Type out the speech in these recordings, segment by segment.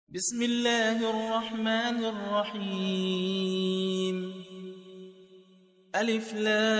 بسم الله الرحمن الرحيم. ألف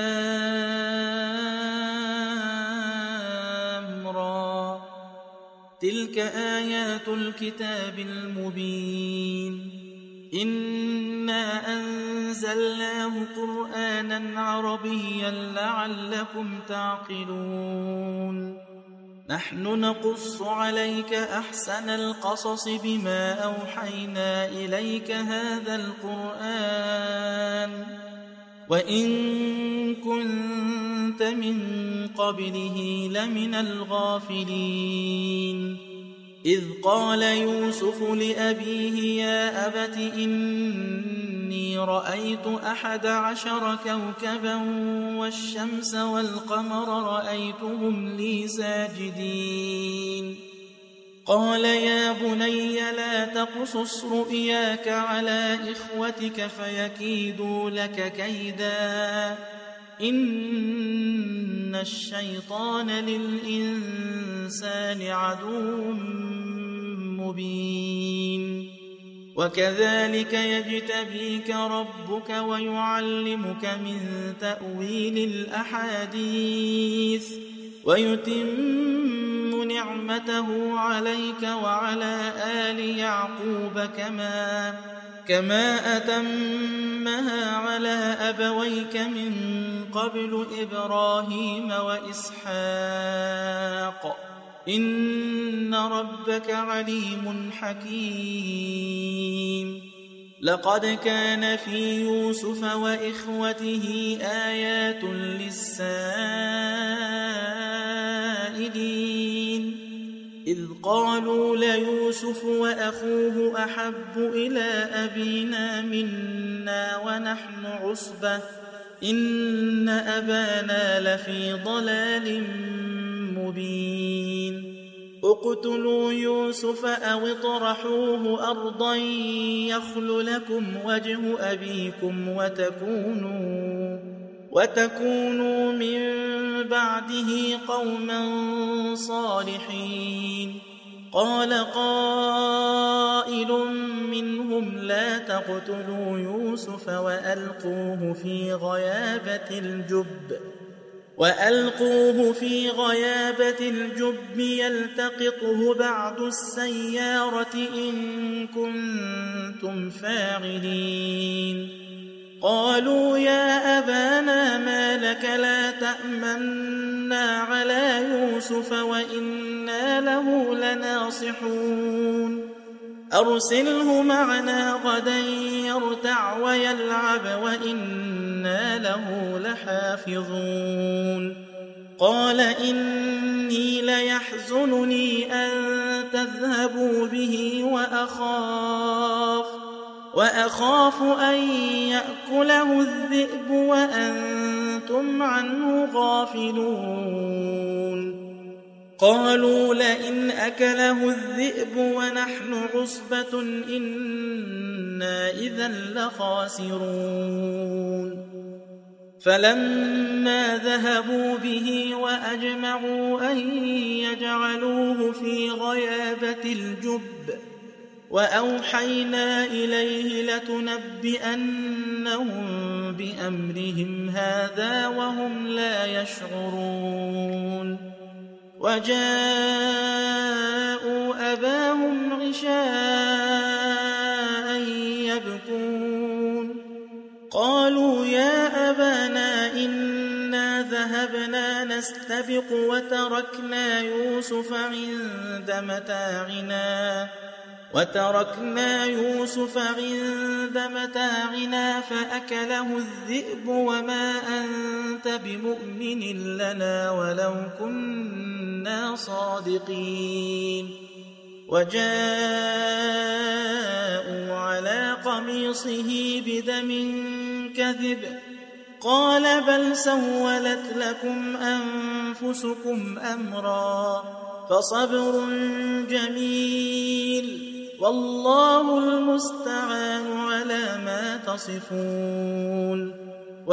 لام را، تلك آيات الكتاب المبين. إنا أنزلناه قرآنا عربيا لعلكم تعقلون. نحن نقص عليك أحسن القصص بما أوحينا إليك هذا القرآن وإن كنت من قبله لمن الغافلين. إذ قال يوسف لأبيه يا أبت إني رأيت 11 كوكبا والشمس والقمر رأيتهم لي ساجدين. قال يا بني لا تقصص رؤياك على إخوتك فيكيدوا لك كيدا إن الشيطان للإنسان عدو مبين. وكذلك يجتبيك ربك ويعلمك من تأويل الأحاديث ويتم نعمته عليك وعلى آل يعقوب كما أتمها على أبويك من قبل إبراهيم وإسحاق إن ربك عليم حكيم. لقد كان في يوسف وإخوته آيات للسائلين إذ قالوا ليوسف وأخوه أحب إلى أبينا منا ونحن عصبة إن أبانا لفي ضلال مبين. اقتلوا يوسف أو اطرحوه أرضا يخل لكم وجه أبيكم وتكونوا من بعده قوما صالحين. قال قائل منهم لا تقتلوا يوسف وألقوه في غيابة الجب يلتقطه بعض السيارة إن كنتم فاعلين. قالوا يا أبانا ما لك لا تأمنا على يوسف وإنا له لناصحون. أرسله معنا غدا يرتع ويلعب وإنا له لحافظون. قال إني ليحزنني أن تذهبوا به وأخاف أن يأكله الذئب وأنتم عنه غافلون. قالوا لئن أكله الذئب ونحن عصبة إنا إذا لخاسرون. فلما ذهبوا به وأجمعوا أن يجعلوه في غيابة الجب وأوحينا إليه لتنبئنهم بأمرهم هذا وهم لا يشعرون. وجاءوا أباهم عشاء يبكون. قالوا يا أبانا إنا ذهبنا نستبق وتركنا يوسف عند متاعنا فأكله الذئب وما أنت بمؤمن لنا ولو كنا صادقين. وجاءوا على قميصه بدم كذب قال بل سولت لكم أنفسكم أمرا فصبر جميل والله المستعان على ما تصفون.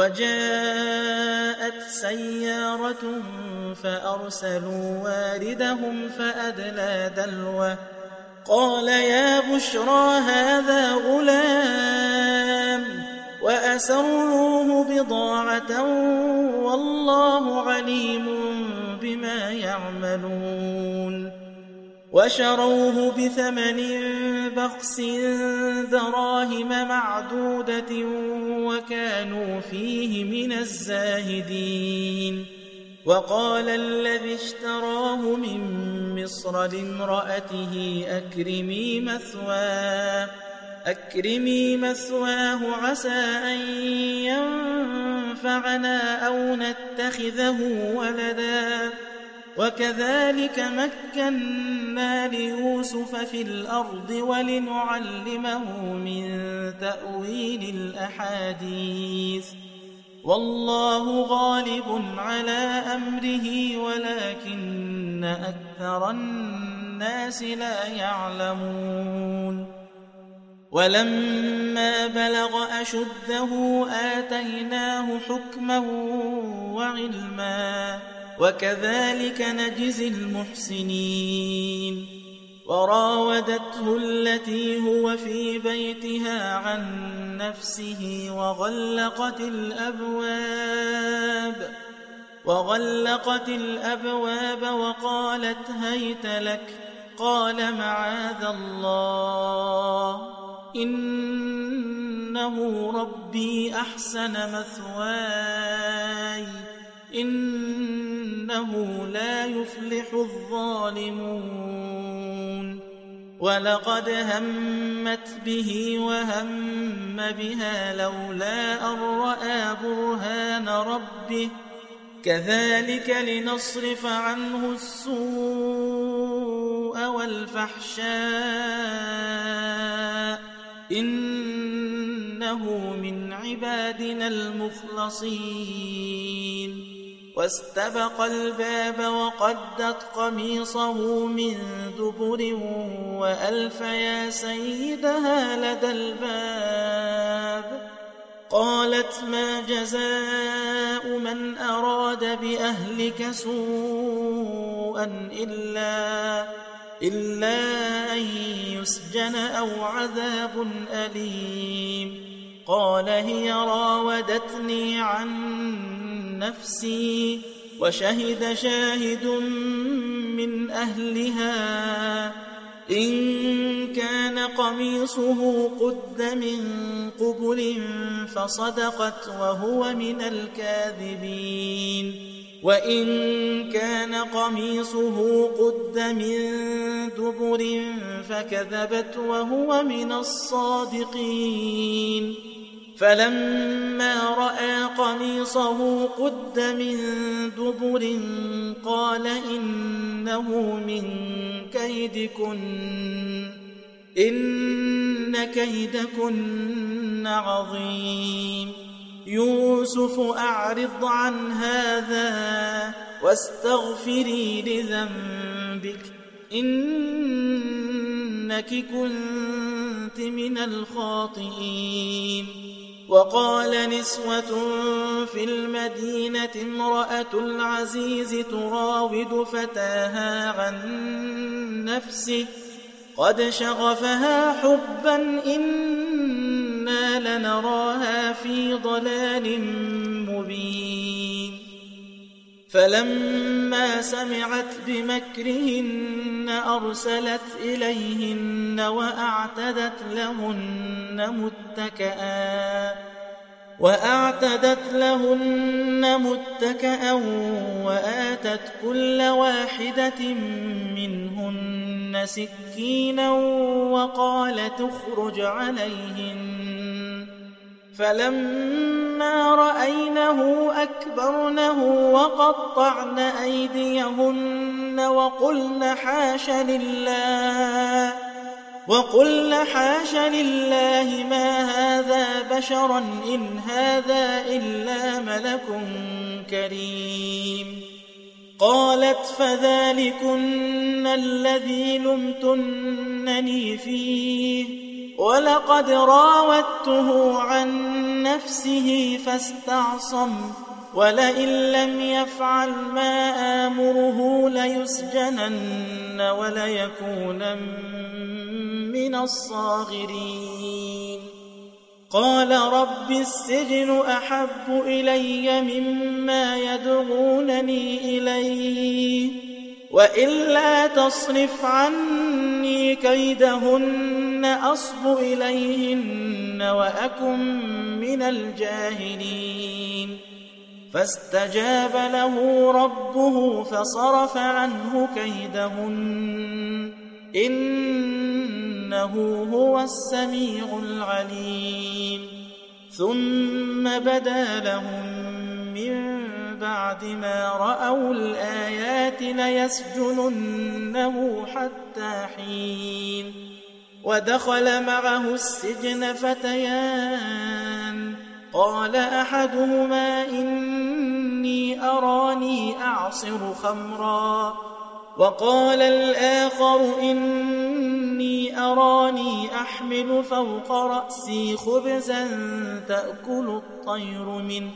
وجاءت سيارة فأرسلوا واردهم فأدلى دلوه قال يا بشرى هذا غلام وأسروه بضاعة والله عليم بما يعملون وشروه بثمن بخس دراهم معدودة وكانوا فيه من الزاهدين وقال الذي اشتراه من مصر لامرأته أكرمي مثواه عسى أن ينفعنا أو نتخذه ولدا وكذلك مكنا ليوسف في الأرض ولنعلمه من تأويل الأحاديث والله غالب على أمره ولكن أكثر الناس لا يعلمون ولما بلغ أشده آتيناه حكما وعلما وكذلك نجزي المحسنين وراودته التي هو في بيتها عن نفسه وغلقت الأبواب وقالت هيت لك قال معاذ الله إنه ربي أحسن مثواي إنه لا يفلح الظالمون ولقد همت به وهم بها لولا أن رأى برهان ربه كذلك لنصرف عنه السوء والفحشاء إنه من عبادنا المخلصين واستبق الباب وقدت قميصه من دبر وألف يا سيدها لدى الباب قالت ما جزاء من أراد بأهلك سوءا إلا أن يسجن أو عذاب أليم قال هي راودتني عن نفسي وشهد شاهد من أهلها إن كان قميصه قد من قبل فصدقت وهو من الكاذبين وإن كان قميصه قد من دبر فكذبت وهو من الصادقين فلما رأى قميصه قد من دبر قال إنه من كيدكن إن كيدكن عظيم يوسف أعرض عن هذا واستغفري لذنبك إنك كنت من الخاطئين وقال نسوة في المدينة امرأة العزيز تراود فتاها عن نفسه قد شغفها حبا إنا لنراها في ضلال مبين فلما سمعت بمكرهن أرسلت إليهن وأعتدت لهن متكئا وآتت كل واحدة منهن سكينا وقالت اخرج عليهن فلما رأينه أكبرنه وقطعن أيديهن وقلن حاش لله ما هذا بشرا إن هذا إلا ملك كريم قالت فذلكن الذي لمتنني فيه ولقد راودته عن نفسه فاستعصم ولئن لم يفعل ما آمره ليسجنن وليكونن من الصاغرين قال رب السجن أحب إلي مما يدعونني إليه وإلا تصرف عني كيدهن أصب إليهن وأكن من الجاهلين فاستجاب له ربه فصرف عنه كيدهن إنه هو السميع العليم ثم بدا لهم من بعد ما رأوا الآيات ليسجننه حتى حين ودخل معه السجن فتيان قال أحدهما إني أراني أعصر خمرا وقال الآخر إني أراني أحمل فوق رأسي خبزا تأكل الطير منه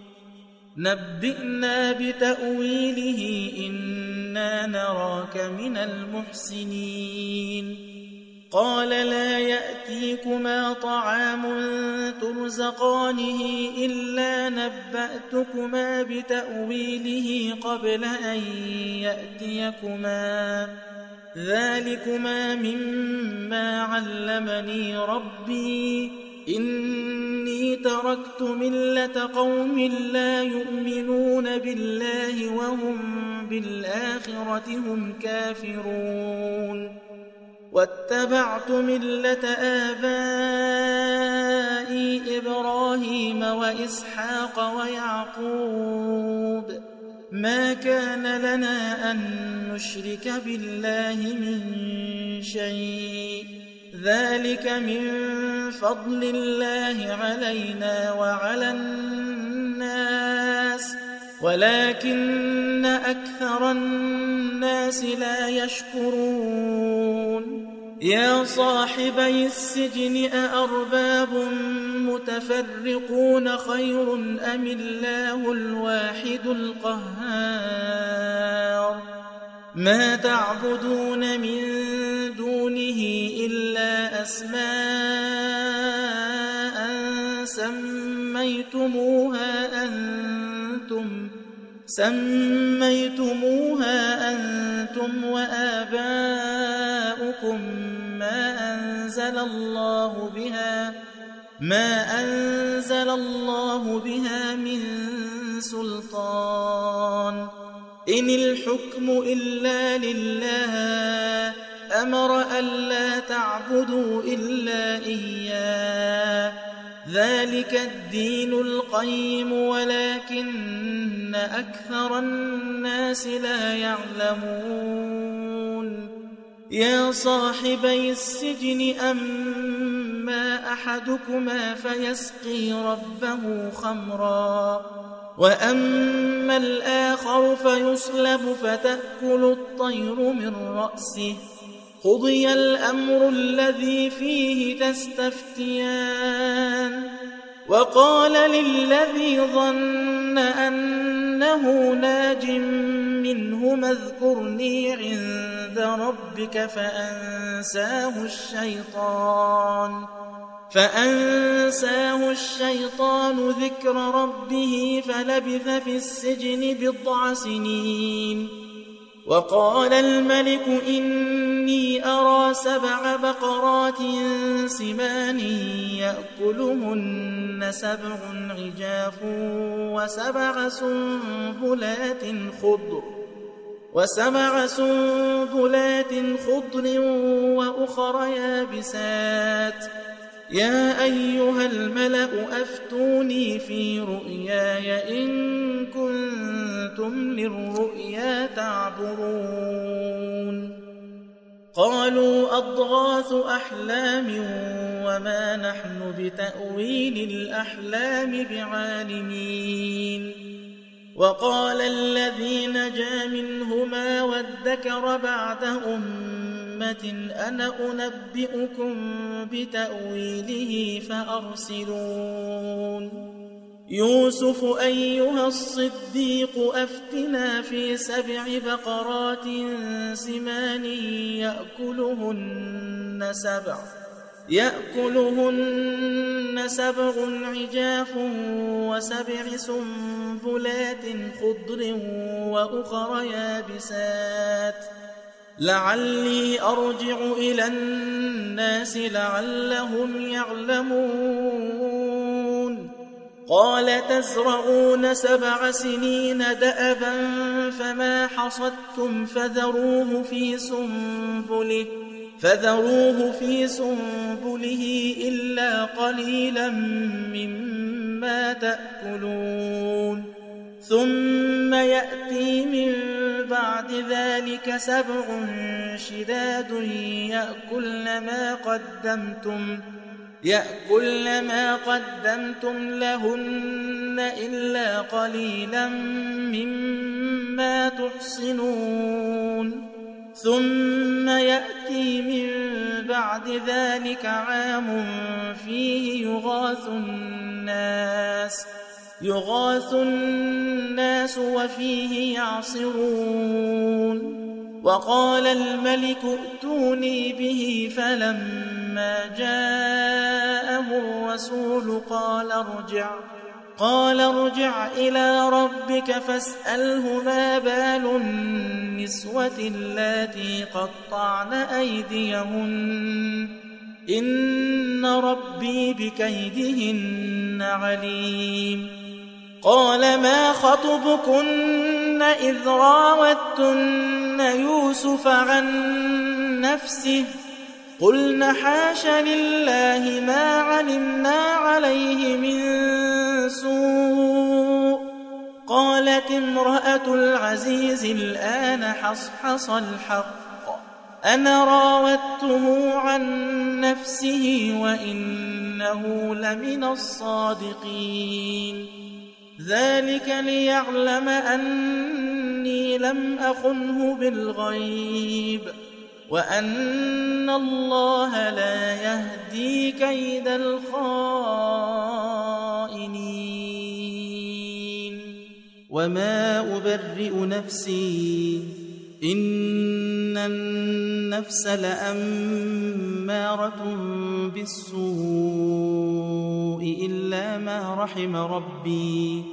نبئنا بتأويله إنا نراك من المحسنين قال لا يأتيكما طعام ترزقانه إلا نبأتكما بتأويله قبل أن يأتيكما ذلكما مما علمني ربي إني تركت ملة قوم لا يؤمنون بالله وهم بالآخرة هم كافرون واتبعت ملة آبائي إبراهيم وإسحاق ويعقوب ما كان لنا أن نشرك بالله من شيء ذلك من فضل الله علينا وعلى الناس ولكن أكثر الناس لا يشكرون يا صاحبي السجن أأرباب متفرقون خير أم الله الواحد القهار ما تعبدون من دونه إلا أسماء سميتموها أنتم وآباؤكم ما أنزل الله بها من سلطان إن الحكم إلا لله أمر ألا تعبدوا إلا إياه ذلك الدين القيم ولكن أكثر الناس لا يعلمون يا صاحبي السجن أما أحدكما فيسقي ربه خمرا وأما الآخر فيصلب فتأكل الطير من رأسه قضي الأمر الذي فيه تستفتيان وقال للذي ظن أنه ناج منهما اذكرني عند ربك فأنساه الشيطان ذكر ربه فلبث في السجن 9 سنين وقال الملك إني أرى 7 بقرات سمان يأكلهن 7 عجاف وسبع سنبلات خضر وأخر يابسات يا أيها الملأ أفتوني في رؤياي إن كنتم للرؤيا تعبرون قالوا أضغاث أحلام وما نحن بتأويل الأحلام بعالمين وقال الذي نجا منهما وادكر بعد أمة أنا أنبئكم بتأويله فأرسلون يوسف أيها الصديق أفتنا في 7 بقرات سمان يأكلهن 7 عجاف و7 سنبلات خضر وأخر يابسات لعلي أرجع إلى الناس لعلهم يعلمون قال تزرعون 7 سنين دأبا فما حصدتم فذروه في سنبله إلا قليلا مما تأكلون ثم يأتي من بعد ذلك 7 شداد يأكلن ما قدمتم لهن إلا قليلا مما تحصنون ثم يأتي من بعد ذلك عام فيه يغاث الناس وفيه يعصرون وقال الملك ائتوني به فلما جاءه الرسول قال ارجع إلى ربك فاسأله ما بال النسوة اللاتي قطعن أيديهن إن ربي بكيدهن عليم قال ما خطبكن إذ راوتن يوسف عن نفسه قلن حاش لله ما علمنا عليه من سوء قالت امرأة العزيز الآن حصحص الحق أنا راودته عن نفسه وإنه لمن الصادقين ذلك ليعلم أني لم أخنه بالغيب وأن الله لا يهدي كيد الخائنين وما أبرئ نفسي إن النفس لأمارة بالسوء إلا ما رحم ربي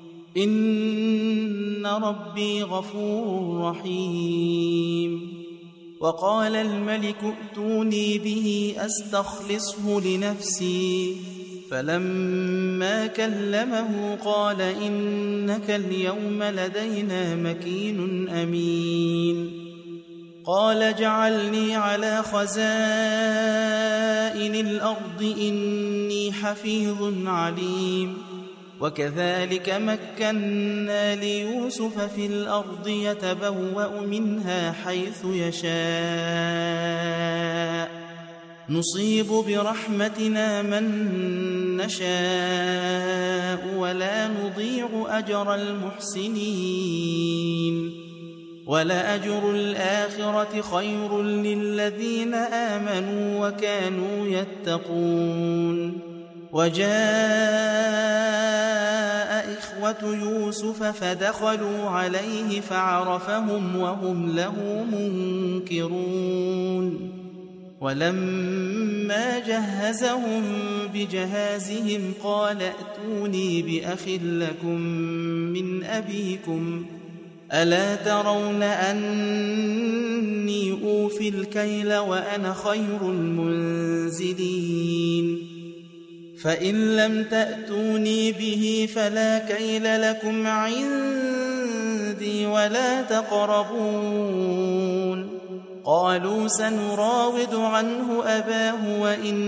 إن ربي غفور رحيم وقال الملك ائتوني به أستخلصه لنفسي فلما كلمه قال إنك اليوم لدينا مكين أمين قال اجعلني على خزائن الأرض إني حفيظ عليم وكذلك مكنا ليوسف في الأرض يتبوأ منها حيث يشاء نصيب برحمتنا من نشاء ولا نضيع أجر المحسنين ولأجر الآخرة خير للذين آمنوا وكانوا يتقون وجاء إخوة يوسف فدخلوا عليه فعرفهم وهم له منكرون ولما جهزهم بجهازهم قال ائتوني بأخ لكم من أبيكم ألا ترون أني أوفي الكيل وأنا خير المنزلين فإن لم تأتوني به فلا كيل لكم عندي ولا تقربون قالوا سنراود عنه أباه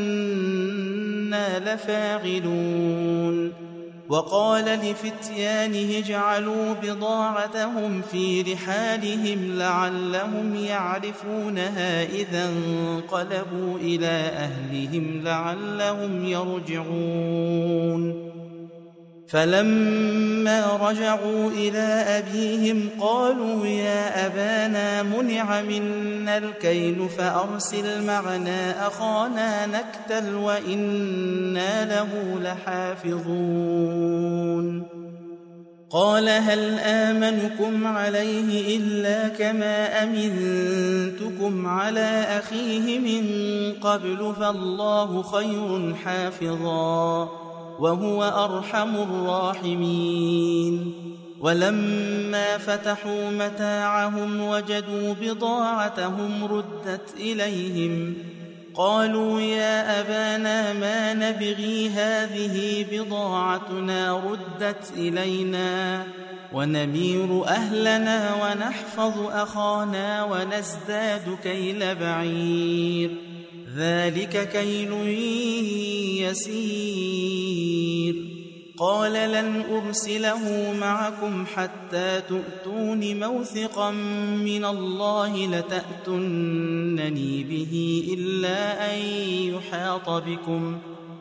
وإنا لفاعلون وقال لفتيانه اجعلوا بضاعتهم في رحالهم لعلهم يعرفونها إذا انقلبوا إلى أهلهم لعلهم يرجعون فلما رجعوا إلى أبيهم قالوا يا أبانا منع منا الكيل فأرسل معنا أخانا نكتل وإنا له لحافظون قال هل آمنكم عليه إلا كما أمنتكم على أخيه من قبل فالله خير حافظا وهو أرحم الراحمين ولما فتحوا متاعهم وجدوا بضاعتهم ردت إليهم قالوا يا أبانا ما نبغي هذه بضاعتنا ردت إلينا ونمير أهلنا ونحفظ أخانا ونزداد كيل بعير ذلك كيل يسير قال لن أرسله معكم حتى تؤتون موثقا من الله لتأتونني به إلا أن يحاط بكم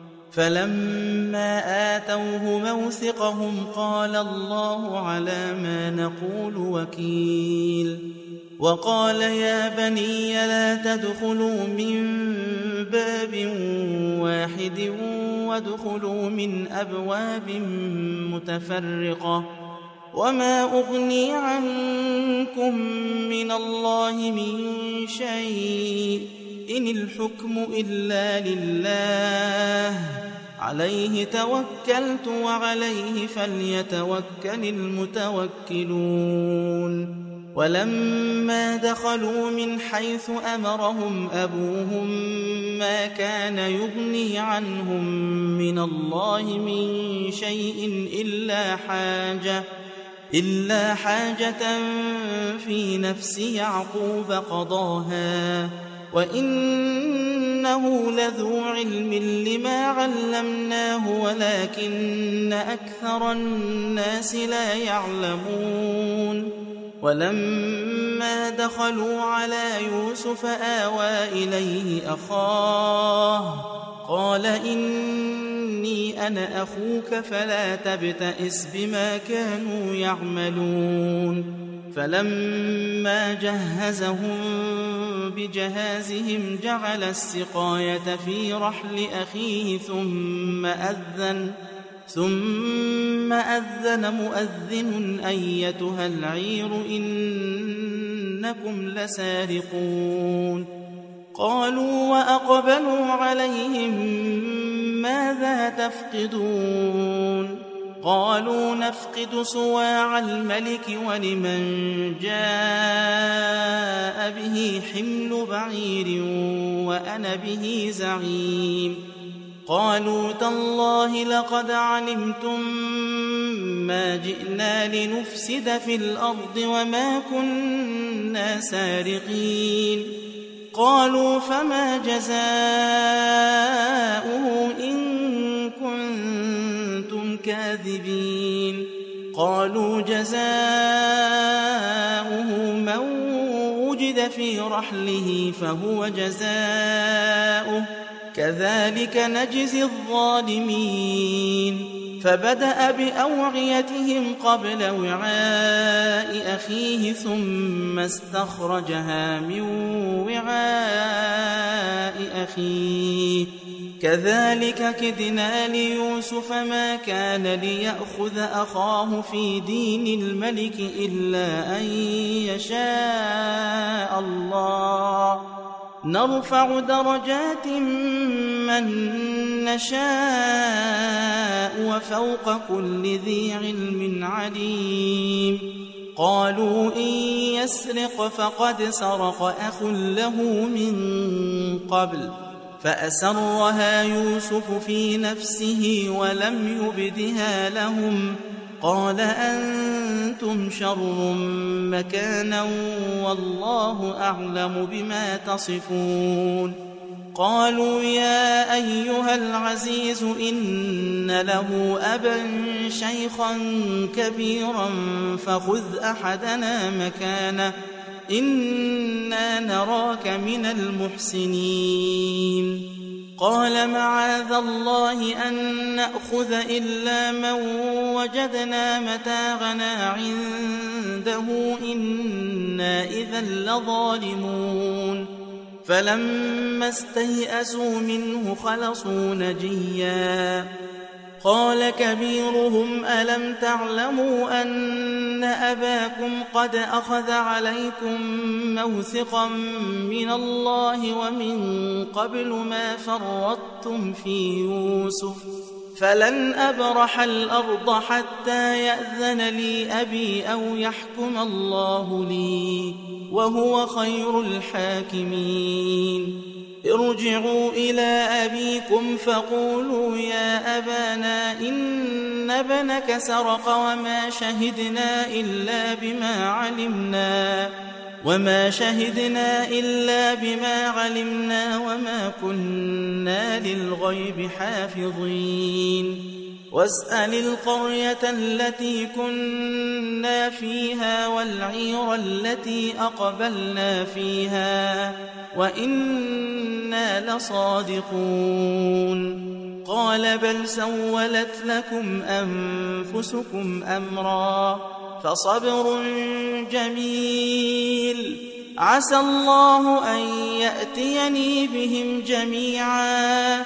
فلما آتوه موثقهم قال الله على ما نقول وكيل وقال يا بني لا تدخلوا من باب واحد وادخلوا من أبواب متفرقة وما أغني عنكم من الله من شيء إن الحكم إلا لله عليه توكلت وعليه فليتوكل المتوكلون ولما دخلوا من حيث أمرهم أبوهم ما كان يغني عنهم من الله من شيء إلا حاجة في نفس يعقوب قضاها وإنه لذو علم لما علمناه ولكن أكثر الناس لا يعلمون ولما دخلوا على يوسف آوى إليه أخاه قال إني أنا أخوك فلا تبتئس بما كانوا يعملون فلما جهزهم بجهازهم جعل السقاية في رحل أخيه ثم أذن مؤذن أيتها العير إنكم لسارقون قالوا وأقبلوا عليهم ماذا تفقدون قالوا نفقد صواع الملك ولمن جاء به حمل بعير وأنا به زعيم قالوا تالله لقد علمتم ما جئنا لنفسد في الأرض وما كنا سارقين قالوا فما جزاؤه إن كنتم كاذبين قالوا جزاؤه من وجد في رحله فهو جزاؤه كذلك نجزي الظالمين فبدأ بأوعيتهم قبل وعاء أخيه ثم استخرجها من وعاء أخيه كذلك كدنا ليوسف ما كان ليأخذ أخاه في دين الملك إلا أن يشاء الله نرفع درجات من نشاء وفوق كل ذي علم عليم قالوا إن يسرق فقد سرق أخ له من قبل فأسرها يوسف في نفسه ولم يبدها لهم قال أنتم شر مكانا والله أعلم بما تصفون قالوا يا أيها العزيز إن له أبا شيخا كبيرا فخذ أحدنا مكانه إنا نراك من المحسنين قال معاذ الله أن نأخذ إلا من وجدنا متاعنا عنده إنا إذا لظالمون فلما استيئسوا منه خلصوا نجيا قال كبيرهم ألم تعلموا أن أباكم قد أخذ عليكم موثقا من الله ومن قبل ما فرطتم في يوسف فلن أبرح الأرض حتى يأذن لي أبي أو يحكم الله لي وهو خير الحاكمين ارجعوا إلى أبيكم فقولوا يا أبانا إن ابنك سرق وما شهدنا إلا بما علمنا وما كنا للغيب حافظين واسأل القرية التي كنا فيها والعير التي أقبلنا فيها وإنا لصادقون قال بل سولت لكم أنفسكم أمرا فصبر جميل عسى الله أن يأتيني بهم جميعا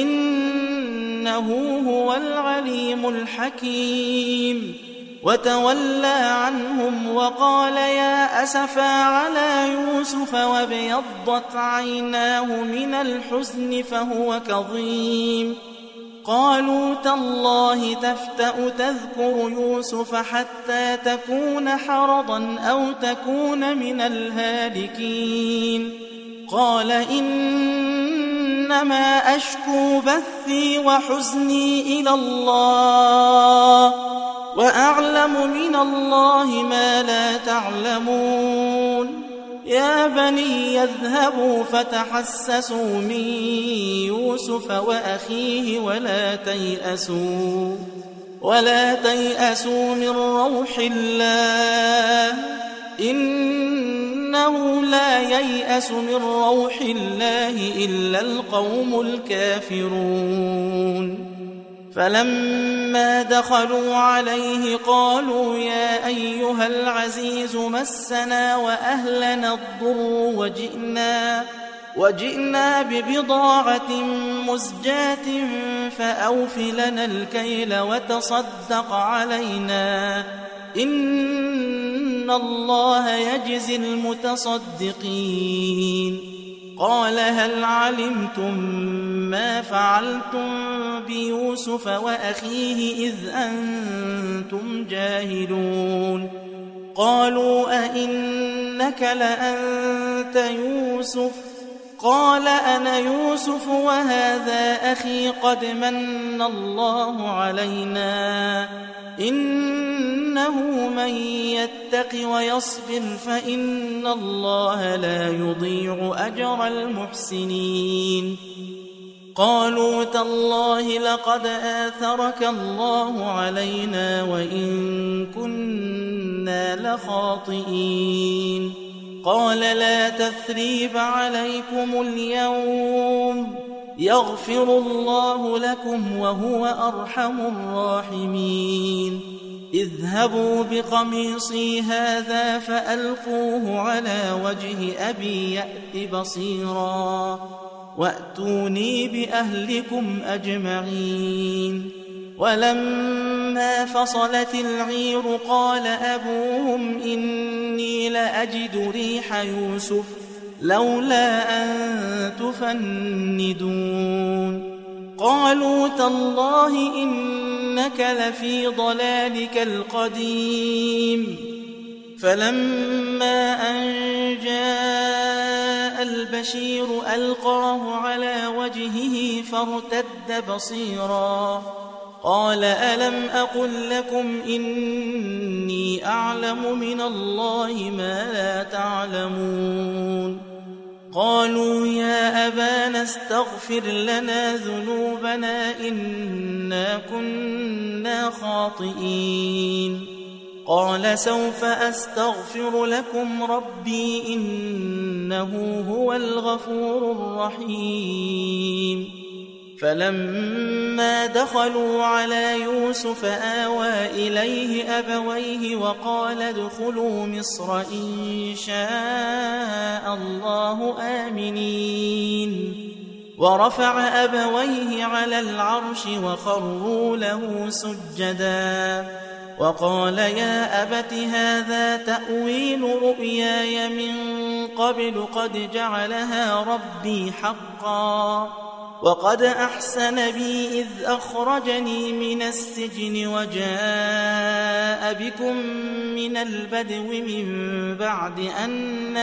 إنه هو العليم الحكيم وتولى عنهم وقال يا أسفا على يوسف وابيضت عيناه من الحزن فهو كظيم قالوا تالله تفتأ تذكر يوسف حتى تكون حرضا أو تكون من الهالكين قال إنما أشكو بثي وحزني إلى الله وأعلم من الله ما لا تعلمون يا بني يذهبوا فتحسسوا من يوسف وأخيه ولا تيأسوا من روح الله إنه لا ييأس من روح الله إلا القوم الكافرون فلما دخلوا عليه قالوا يا أيها العزيز مسنا وأهلنا الضر وجئنا ببضاعة مزجاة فأوف لنا الكيل وتصدق علينا إن الله يجزي المتصدقين قال هل علمتم ما فعلتم بيوسف وأخيه إذ أنتم جاهلون قالوا أئنك لأنت يوسف قال أنا يوسف وهذا أخي قد من الله علينا إنه من يتق ويصبر فإن الله لا يضيع أجر المحسنين قالوا تالله لقد آثرك الله علينا وإن كنا لخاطئين قال لا تثريب عليكم اليوم يغفر الله لكم وهو أرحم الراحمين اذهبوا بقميصي هذا فألقوه على وجه أبي يأت بصيرا وأتوني بأهلكم أجمعين ولما فصلت العير قال أبوهم إني لأجد ريح يوسف لولا أن تفندون قالوا تالله إنك لفي ضلالك القديم فلما أن جاء البشير ألقاه على وجهه فارتد بصيرا قال ألم أقل لكم إني أعلم من الله ما لا تعلمون قالوا يا أبانا استغفر لنا ذنوبنا إنا كنا خاطئين قال سوف أستغفر لكم ربي إنه هو الغفور الرحيم فلما دخلوا على يوسف آوى إليه أبويه وقال ادخلوا مصر إن شاء الله آمنين ورفع أبويه على العرش وخروا له سجدا وقال يا أبت هذا تأويل رؤياي من قبل قد جعلها ربي حقا وقد أحسن بي إذ أخرجني من السجن وجاء بكم من البدو من بعد أن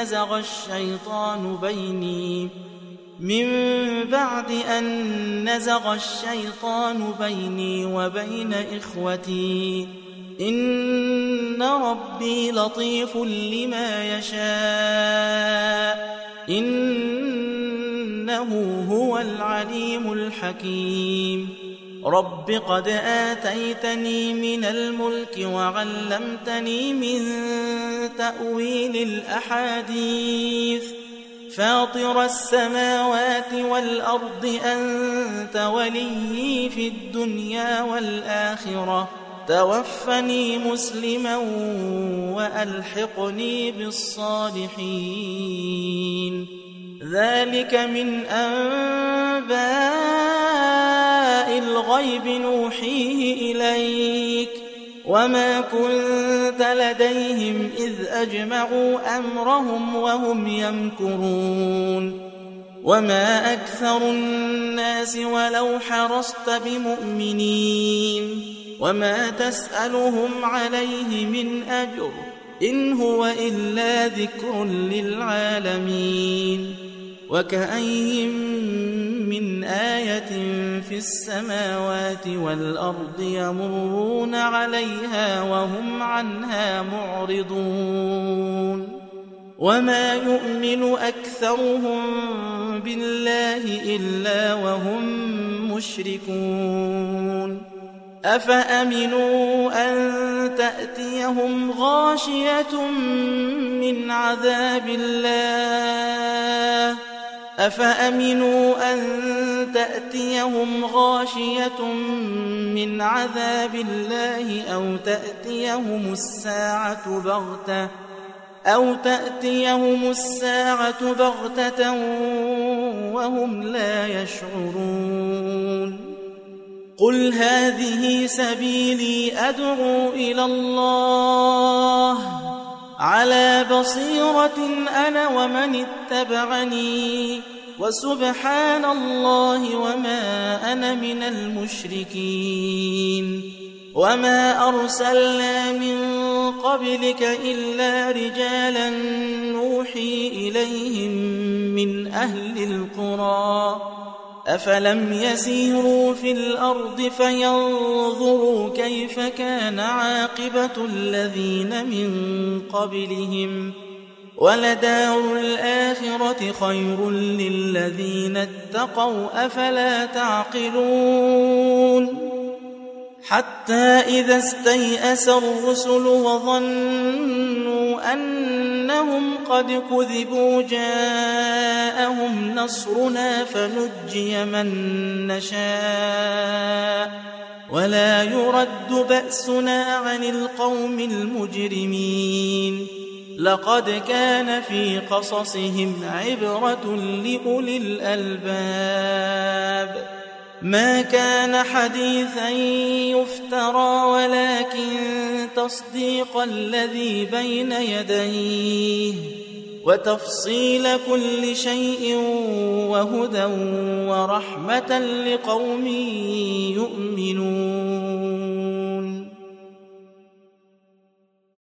نزغ الشيطان بيني وبين إخوتي إن ربي لطيف لما يشاء إنه هو العليم الحكيم رب قد آتيتني من الملك وعلمتني من تأويل الأحاديث فاطر السماوات والأرض أنت وليي في الدنيا والآخرة توفني مسلما وألحقني بالصالحين ذلك من أنباء الغيب نوحيه إليك وما كنت لديهم إذ أجمعوا أمرهم وهم يمكرون وما أكثر الناس ولو حرصت بمؤمنين وما تسألهم عليه من أجر إن هو إلا ذكر للعالمين وكأين من آية في السماوات والأرض يمرون عليها وهم عنها معرضون وما يؤمن أكثرهم بالله إلا وهم مشركون أفأمنوا أن تأتيهم غاشية من عذاب الله أو تأتيهم الساعة بغتة وهم لا يشعرون قل هذه سبيلي أدعو إلى الله على بصيرة أنا ومن اتبعني وسبحان الله وما أنا من المشركين وما أرسلنا من قبلك إلا رجالا نوحي إليهم من أهل القرى أفلم يسيروا في الأرض فينظروا كيف كان عاقبة الذين من قبلهم ولدار الآخرة خير للذين اتقوا أفلا تعقلون حتى إذا استيأس الرسل وظنوا أنهم قد كذبوا جاءهم نصرنا فنجي من نشاء ولا يرد بأسنا عن القوم المجرمين لقد كان في قصصهم عبرة لأولي الألباب ما كان حديثا يفترى ولكن تصديق الذي بين يديه وتفصيل كل شيء وهدى ورحمة لقوم يؤمنون